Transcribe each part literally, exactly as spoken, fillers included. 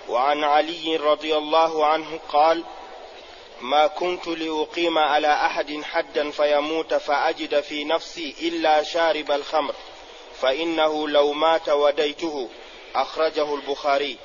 وعن علي رضي الله عنه قال: ما كنت لأقيم على أحد حدا فيموت فأجد في نفسي إلا شارب الخمر، فإنه لو مات وديته. أخرجه البخاري.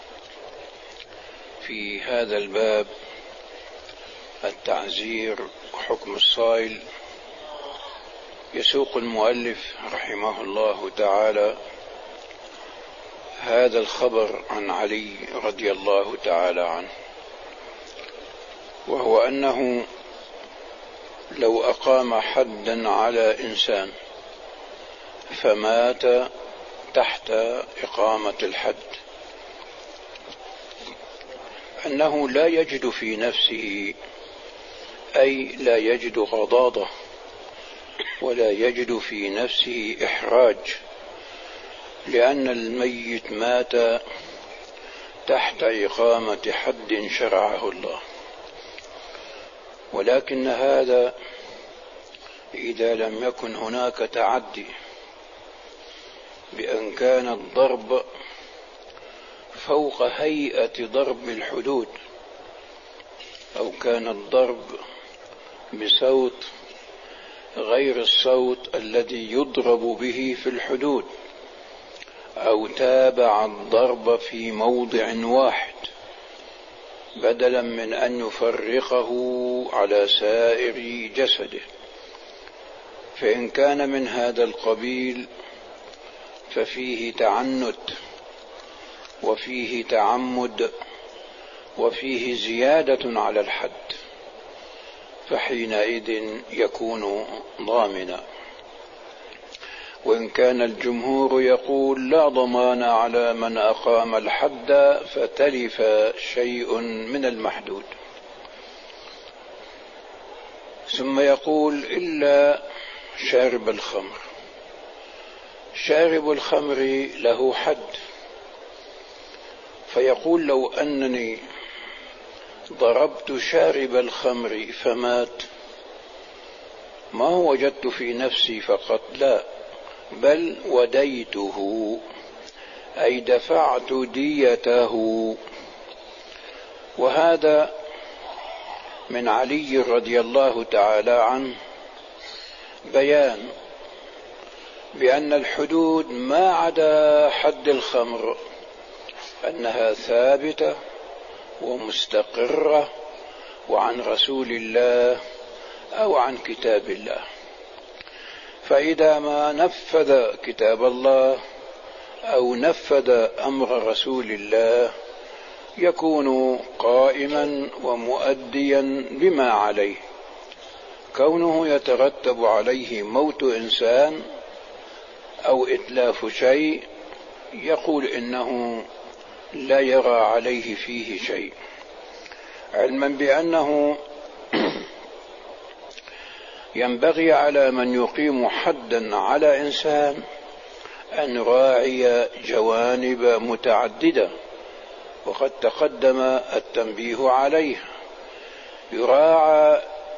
في هذا الباب التعزير وحكم الصائل، يسوق المؤلف رحمه الله تعالى هذا الخبر عن علي رضي الله تعالى عنه، وهو أنه لو أقام حدا على إنسان فمات تحت إقامة الحد، أنه لا يجد في نفسه، أي لا يجد غضاضة ولا يجد في نفسه إحراج، لأن الميت مات تحت إقامة حد شرعه الله. ولكن هذا إذا لم يكن هناك تعدي، بأن كان الضرب فوق هيئة ضرب الحدود، أو كان الضرب بصوت غير الصوت الذي يضرب به في الحدود، أو تابع الضرب في موضع واحد بدلا من أن يفرقه على سائر جسده. فإن كان من هذا القبيل ففيه تعنت وفيه تعمد وفيه زيادة على الحد، فحينئذ يكون ضامنا. وإن كان الجمهور يقول لا ضمان على من أقام الحد فتلف شيء من المحدود. ثم يقول إلا شارب الخمر. شارب الخمر له حد، فيقول لو أنني ضربت شارب الخمر فمات، ما وجدت في نفسي فقط، لا، بل وديته، أي دفعت ديته. وهذا من علي رضي الله تعالى عنه بيان بأن الحدود ما عدا حد الخمر أنها ثابتة ومستقرة وعن رسول الله أو عن كتاب الله. فإذا ما نفذ كتاب الله أو نفذ أمر رسول الله يكون قائما ومؤديا بما عليه. كونه يترتب عليه موت إنسان أو إتلاف شيء يقول إنه لا يرى عليه فيه شيء، علما بأنه ينبغي على من يقيم حدا على إنسان أن يراعي جوانب متعددة، وقد تقدم التنبيه عليها. يراعى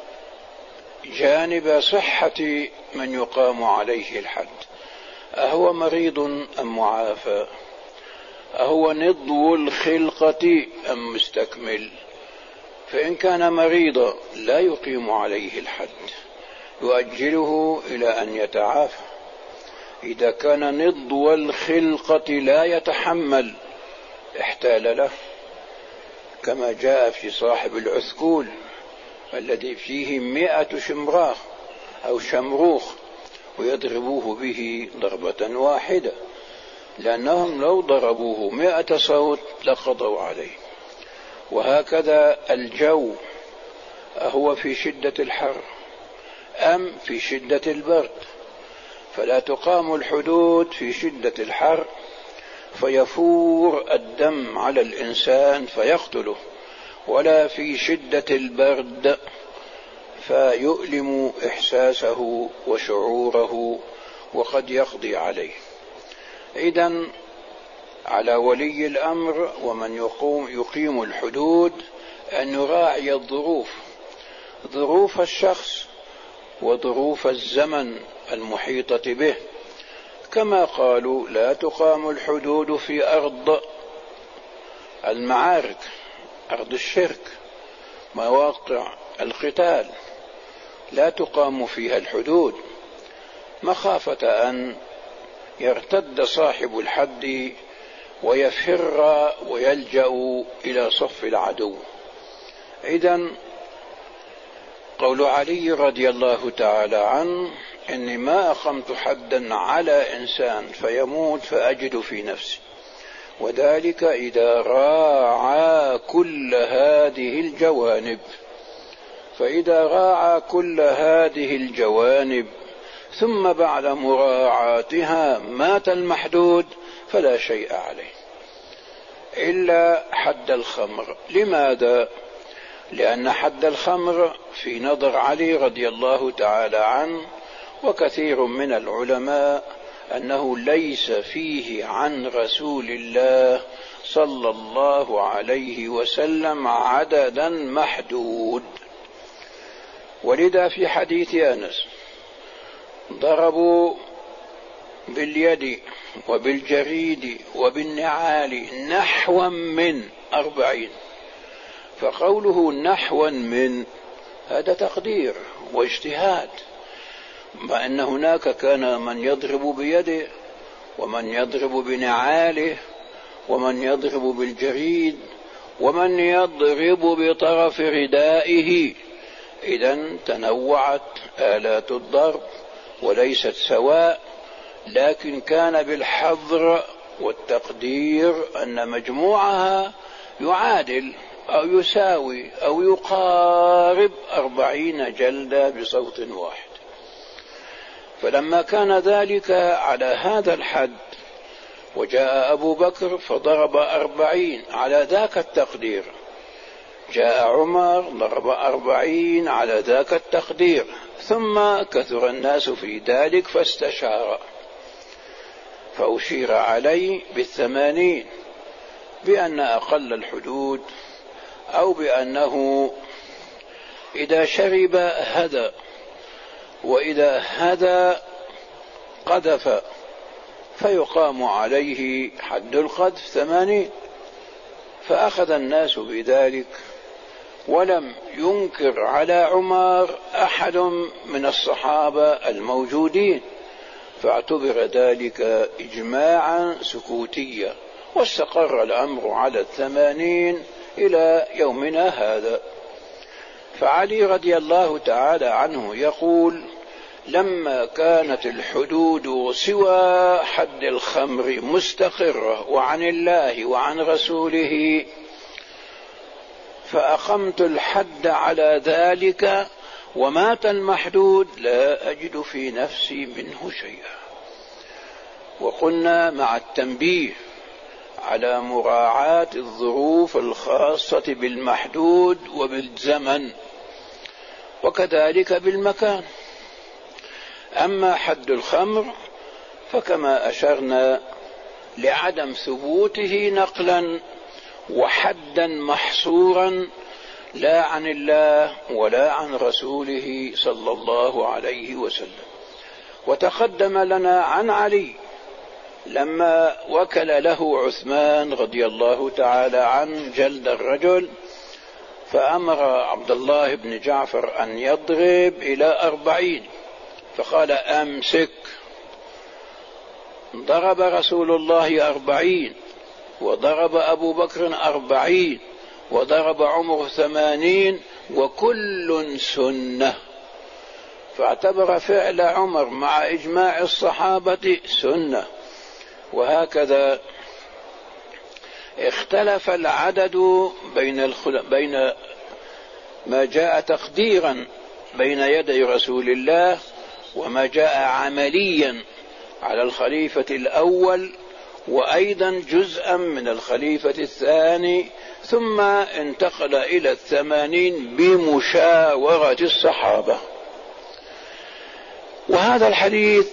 جانب صحة من يقام عليه الحد، أهو مريض أم معافى، أهو نضو الخلقة أم مستكمل. فإن كان مريضا لا يقيم عليه الحد، يؤجله إلى أن يتعافى. إذا كان نضو الخلقة لا يتحمل احتال له، كما جاء في صاحب العثكول الذي فيه مئة شمراخ أو شمروخ ويضربوه به ضربة واحدة، لأنهم لو ضربوه مئة صوت لقضوا عليه. وهكذا الجو، أهو في شدة الحر أم في شدة البرد؟ فلا تقام الحدود في شدة الحر فيفور الدم على الإنسان فيقتله، ولا في شدة البرد فيؤلم إحساسه وشعوره وقد يقضي عليه. إذن على ولي الأمر ومن يقوم يقيم الحدود أن يراعي الظروف، ظروف الشخص وظروف الزمن المحيطة به. كما قالوا لا تقام الحدود في أرض المعارك، أرض الشرك، مواقع القتال، لا تقام فيها الحدود مخافة أن يرتد صاحب الحد ويفر ويلجأ إلى صف العدو. إذن قول علي رضي الله تعالى عنه: إني ما أقمت حدا على إنسان فيموت فأجد في نفسي، وذلك إذا راعى كل هذه الجوانب. فإذا راعى كل هذه الجوانب ثم بعد مراعاتها مات المحدود فلا شيء عليه إلا حد الخمر. لماذا؟ لأن حد الخمر في نظر علي رضي الله تعالى عنه وكثير من العلماء أنه ليس فيه عن رسول الله صلى الله عليه وسلم عددا محدود. ولذا في حديث أنس: ضربوا باليد وبالجريد وبالنعال نحوا من أربعين. فقوله نحوا من هذا تقدير واجتهاد، مع أن هناك كان من يضرب بيده ومن يضرب بنعاله ومن يضرب بالجريد ومن يضرب بطرف ردائه. إذن تنوعت آلات الضرب وليست سواء، لكن كان بالحظر والتقدير أن مجموعها يعادل أو يساوي أو يقارب أربعين جلدة بصوت واحد. فلما كان ذلك على هذا الحد وجاء أبو بكر فضرب أربعين على ذاك التقدير، جاء عمر ضرب أربعين على ذاك التقدير، ثم كثر الناس في ذلك فاستشار فأشير عليه بالثمانين بأن أقل الحدود، أو بأنه إذا شرب هدى، وإذا هدى قذف فيقام عليه حد القذف ثمانين. فأخذ الناس بذلك، ولم ينكر على عمر أحد من الصحابة الموجودين، فاعتبر ذلك إجماعا سكوتيا، واستقر الأمر على الثمانين إلى يومنا هذا. فعلي رضي الله تعالى عنه يقول: لما كانت الحدود سوى حد الخمر مستقرة وعن الله وعن رسوله فأقمت الحد على ذلك ومات المحدود لا أجد في نفسي منه شيئا. وقلنا مع التنبيه على مراعاة الظروف الخاصة بالمحدود وبالزمن وكذلك بالمكان. أما حد الخمر فكما أشرنا لعدم ثبوته نقلا وحدا محصورا لا عن الله ولا عن رسوله صلى الله عليه وسلم. وتقدم لنا عن علي لما وكل له عثمان رضي الله تعالى عنه جلد الرجل، فأمر عبد الله بن جعفر أن يضرب إلى أربعين، فقال: أمسك. ضرب رسول الله أربعين، وضرب أبو بكر أربعين، وضرب عمر ثمانين، وكل سنة. فاعتبر فعل عمر مع إجماع الصحابة سنة. وهكذا اختلف العدد بين الخل... بين ما جاء تقديرا بين يدي رسول الله وما جاء عمليا على الخليفة الأول، وأيضا جزءا من الخليفة الثاني، ثم انتقل إلى الثمانين بمشاورة الصحابة. وهذا الحديث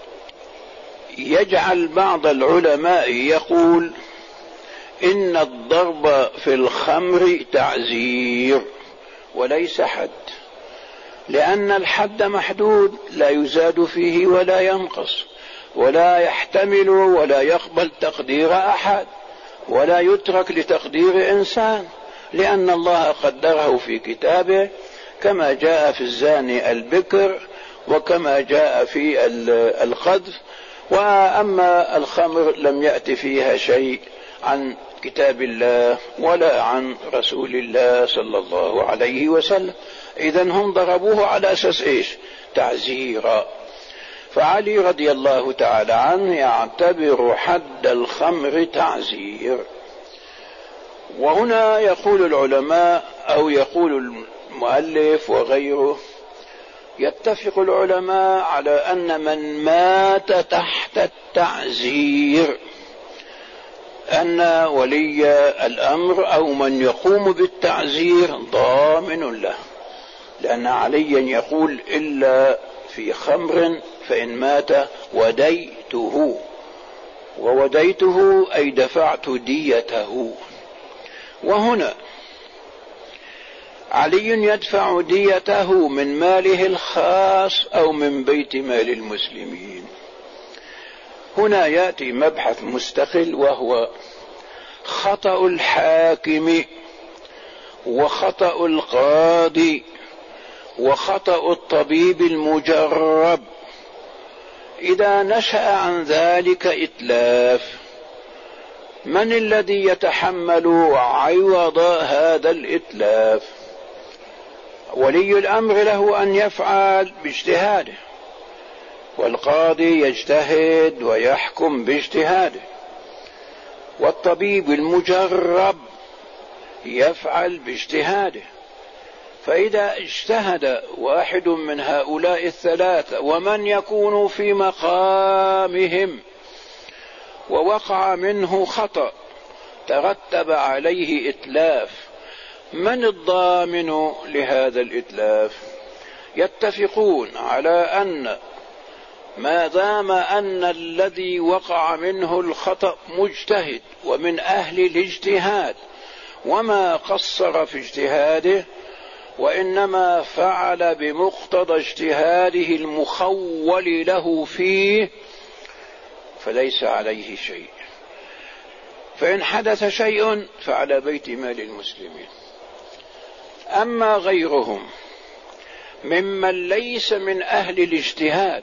يجعل بعض العلماء يقول إن الضرب في الخمر تعزير وليس حد، لأن الحد محدود لا يزاد فيه ولا ينقص ولا يحتمل ولا يقبل تقدير أحد، ولا يترك لتقدير إنسان، لأن الله قدره في كتابه، كما جاء في الزاني البكر وكما جاء في القذف. وأما الخمر لم يأتي فيها شيء عن كتاب الله ولا عن رسول الله صلى الله عليه وسلم. إذن هم ضربوه على أساس إيش؟ تعزيرا. فعلي رضي الله تعالى عنه يعتبر حد الخمر تعزير. وهنا يقول العلماء أو يقول المؤلف وغيره، يتفق العلماء على أن من مات تحت التعزير أن ولي الأمر أو من يقوم بالتعزير ضامن له، لأن عليا يقول إلا في خمر فإن مات وديته، ووديته أي دفعت ديته. وهنا علي يدفع ديته من ماله الخاص أو من بيت مال المسلمين. هنا يأتي مبحث مستقل، وهو خطأ الحاكم وخطأ القاضي وخطأ الطبيب المجرب إذا نشأ عن ذلك إتلاف. من الذي يتحمل عوض هذا الإتلاف؟ ولي الأمر له أن يفعل باجتهاده، والقاضي يجتهد ويحكم باجتهاده، والطبيب المجرب يفعل باجتهاده. فإذا اجتهد واحد من هؤلاء الثلاثة ومن يكون في مقامهم ووقع منه خطأ ترتب عليه إتلاف، من الضامن لهذا الإتلاف؟ يتفقون على أن ما دام أن الذي وقع منه الخطأ مجتهد ومن أهل الاجتهاد وما قصر في اجتهاده وإنما فعل بمقتضى اجتهاده المخول له فيه، فليس عليه شيء. فإن حدث شيء فعلى بيت مال المسلمين. أما غيرهم ممن ليس من أهل الاجتهاد،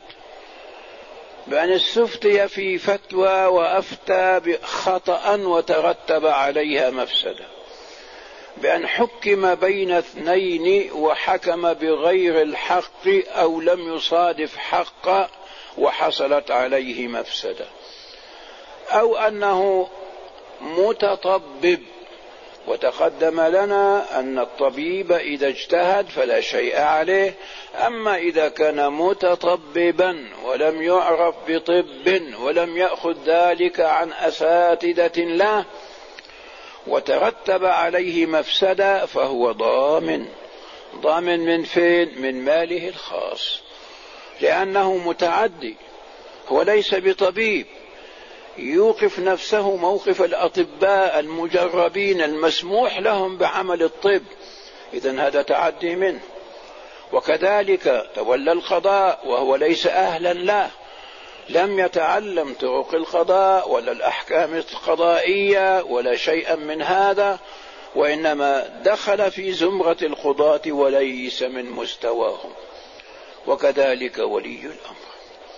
بأن استفتي في فتوى وأفتى بخطأ وترتب عليها مفسدة، بأن حكم بين اثنين وحكم بغير الحق أو لم يصادف حقا وحصلت عليه مفسدة، أو أنه متطبب، وتقدم لنا أن الطبيب إذا اجتهد فلا شيء عليه، أما إذا كان متطببا ولم يعرف بطب ولم يأخذ ذلك عن أساتذة له وترتب عليه مفسدة فهو ضامن. ضامن من فين؟ من ماله الخاص، لأنه متعدي، هو ليس بطبيب يوقف نفسه موقف الأطباء المجربين المسموح لهم بعمل الطب، إذن هذا تعدي منه. وكذلك تولى القضاء وهو ليس أهلا له، لم يتعلم طرق القضاء ولا الأحكام القضائية ولا شيئا من هذا، وإنما دخل في زمرة القضاة وليس من مستواهم. وكذلك ولي الأمر.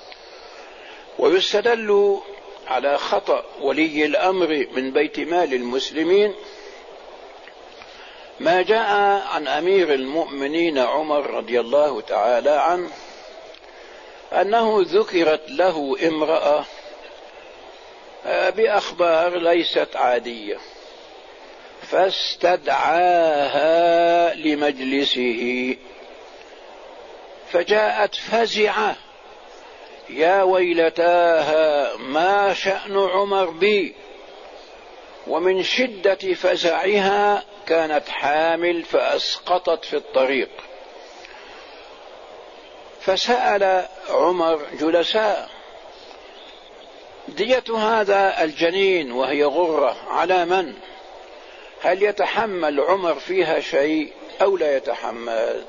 ويستدل على خطأ ولي الأمر من بيت مال المسلمين ما جاء عن أمير المؤمنين عمر رضي الله تعالى عنه أنه ذكرت له امرأة بأخبار ليست عادية، فاستدعاها لمجلسه، فجاءت فزعة: يا ويلتاها ما شأن عمر بي؟ ومن شدة فزعها كانت حامل فأسقطت في الطريق. فسأل عمر جلساء: دية هذا الجنين وهي غرة على من؟ هل يتحمل عمر فيها شيء أو لا يتحمل؟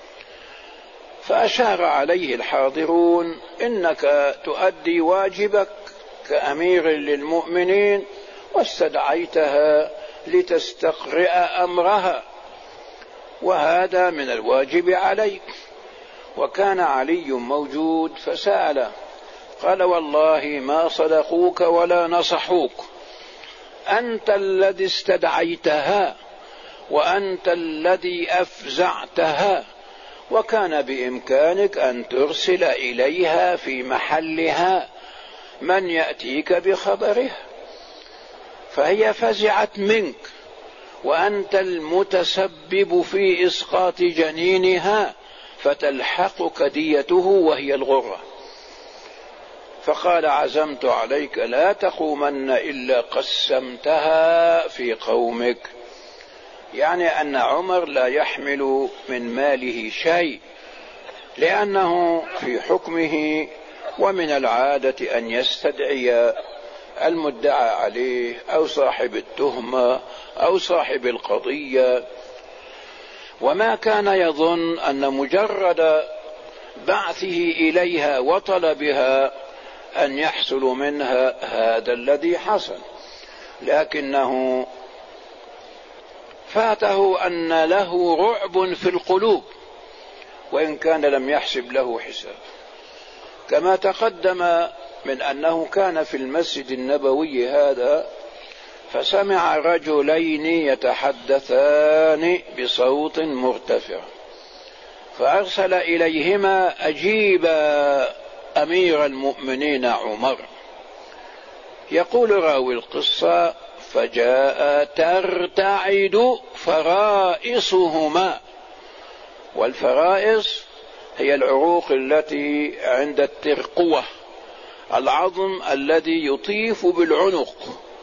فأشار عليه الحاضرون: إنك تؤدي واجبك كأمير للمؤمنين، واستدعيتها لتستقرئ أمرها، وهذا من الواجب عليك. وكان علي موجود فسأله قال والله ما صدقوك ولا نصحوك، أنت الذي استدعيتها وأنت الذي أفزعتها، وكان بإمكانك أن ترسل إليها في محلها من يأتيك بخبرها، فهي فزعت منك وأنت المتسبب في إسقاط جنينها، فتلحقك ديته وهي الغرة. فقال عزمت عليك لا تقومن إلا قسمتها في قومك، يعني أن عمر لا يحمل من ماله شيء، لأنه في حكمه ومن العادة أن يستدعي المدعى عليه أو صاحب التهمة أو صاحب القضية، وما كان يظن أن مجرد بعثه إليها وطلبها أن يحصل منها هذا الذي حصل، لكنه فاته أن له رعب في القلوب وإن كان لم يحسب له حساب. كما تقدم من أنه كان في المسجد النبوي هذا فسمع رجلين يتحدثان بصوت مرتفع، فأرسل إليهما أجيب أمير المؤمنين عمر. يقول راوي القصة فجاء ترتعد فرائصهما، والفرائص هي العروق التي عند الترقوة، العظم الذي يطيف بالعنق.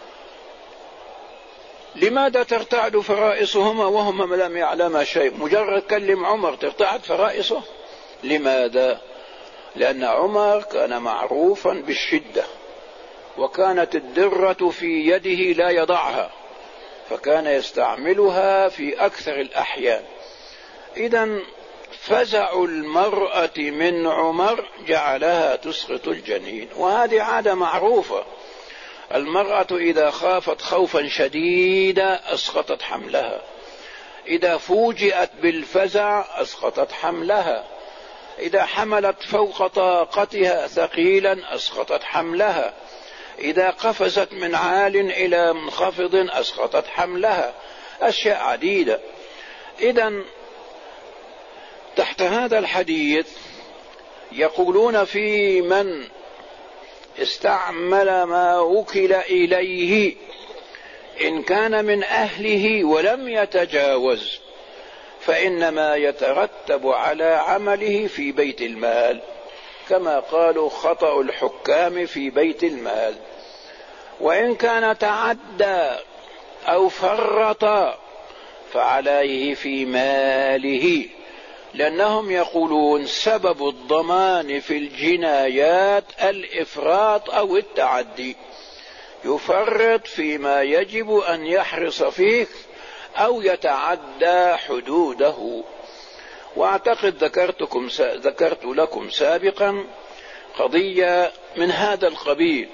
لماذا ترتعد فرائصهما وهم لم يعلم شيء؟ مجرد كلم عمر ترتعد فرائصه. لماذا؟ لأن عمر كان معروفا بالشدة، وكانت الدرة في يده لا يضعها، فكان يستعملها في أكثر الأحيان. إذن فزع المرأة من عمر جعلها تسقط الجنين، وهذه عادة معروفة. المرأة إذا خافت خوفا شديدا أسقطت حملها، إذا فوجئت بالفزع أسقطت حملها، إذا حملت فوق طاقتها ثقيلا أسقطت حملها، إذا قفزت من عال إلى منخفض أسقطت حملها، أشياء عديدة. إذن تحت هذا الحديث يقولون في من استعمل ما وكل إليه إن كان من أهله ولم يتجاوز فإنما يترتب على عمله في بيت المال، كما قالوا خطأ الحكام في بيت المال. وإن كان تعدى أو فرط فعليه في ماله، لأنهم يقولون سبب الضمان في الجنايات الإفراط أو التعدي، يفرط فيما يجب أن يحرص فيه أو يتعدى حدوده. وأعتقد ذكرتكم ذكرت لكم سابقا قضية من هذا القبيل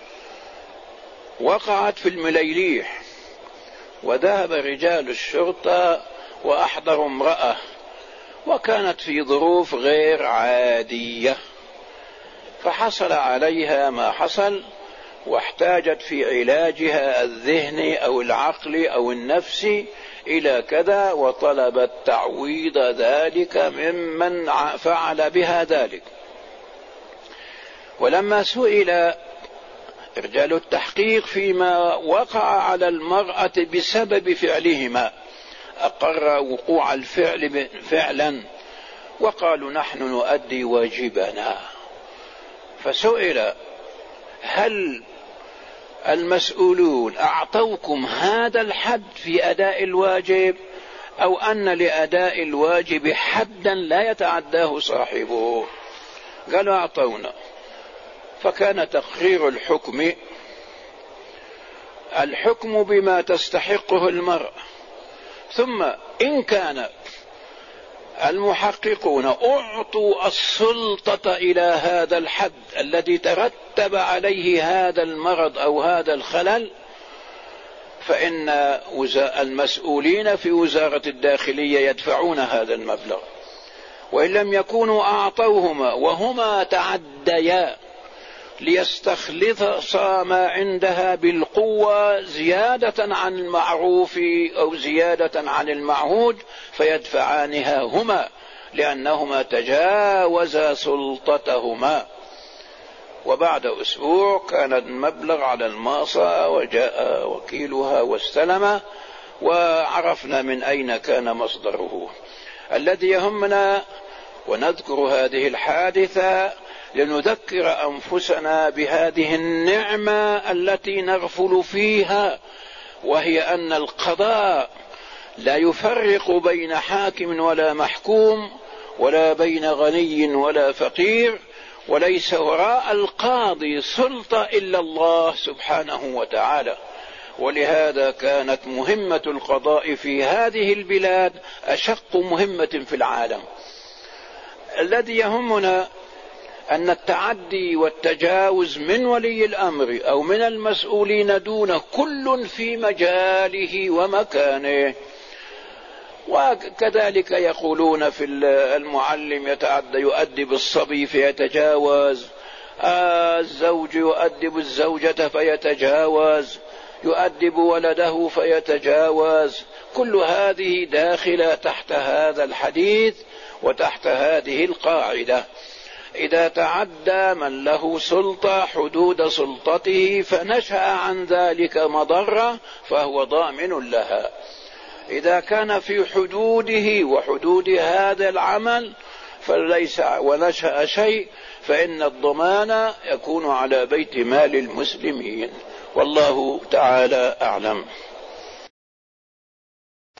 وقعت في المليليح، وذهب رجال الشرطة وأحضروا امرأة وكانت في ظروف غير عادية، فحصل عليها ما حصل، واحتاجت في علاجها الذهني أو العقلي أو النفسي إلى كذا، وطلبت تعويض ذلك ممن فعل بها ذلك. ولما سئل رجال التحقيق فيما وقع على المرأة بسبب فعلهما أقر وقوع الفعل فعلا، وقالوا نحن نؤدي واجبنا. فسئل هل المسؤولون أعطوكم هذا الحد في أداء الواجب أو أن لأداء الواجب حدا لا يتعداه صاحبه؟ قالوا أعطونا. فكان تقرير الحكم الحكم بما تستحقه المرأة، ثم إن كان المحققون أعطوا السلطة إلى هذا الحد الذي ترتب عليه هذا المرض أو هذا الخلل، فإن المسؤولين في وزارة الداخلية يدفعون هذا المبلغ، وإن لم يكونوا أعطوهما وهما تعديا ليستخلصا ما عندها بالقوة زيادة عن المعروف أو زيادة عن المعهود فيدفعانها هما، لأنهما تجاوزا سلطتهما. وبعد أسبوع كان المبلغ على الماصة وجاء وكيلها واستلمه، وعرفنا من أين كان مصدره. الذي يهمنا ونذكر هذه الحادثة لنذكر أنفسنا بهذه النعمة التي نغفل فيها، وهي أن القضاء لا يفرق بين حاكم ولا محكوم، ولا بين غني ولا فقير، وليس وراء القاضي سلطة إلا الله سبحانه وتعالى. ولهذا كانت مهمة القضاء في هذه البلاد أشق مهمة في العالم. الذي يهمنا أن التعدي والتجاوز من ولي الأمر أو من المسؤولين دون كل في مجاله ومكانه. وكذلك يقولون في المعلم يتعدى يؤدب الصبي فيتجاوز، الزوج يؤدب الزوجة فيتجاوز، يؤدب ولده فيتجاوز. كل هذه داخلة تحت هذا الحديث وتحت هذه القاعدة. إذا تعدى من له سلطة حدود سلطته فنشأ عن ذلك مضرة فهو ضامن لها. إذا كان في حدوده وحدود هذا العمل فليس ونشأ شيء فإن الضمان يكون على بيت مال المسلمين، والله تعالى أعلم.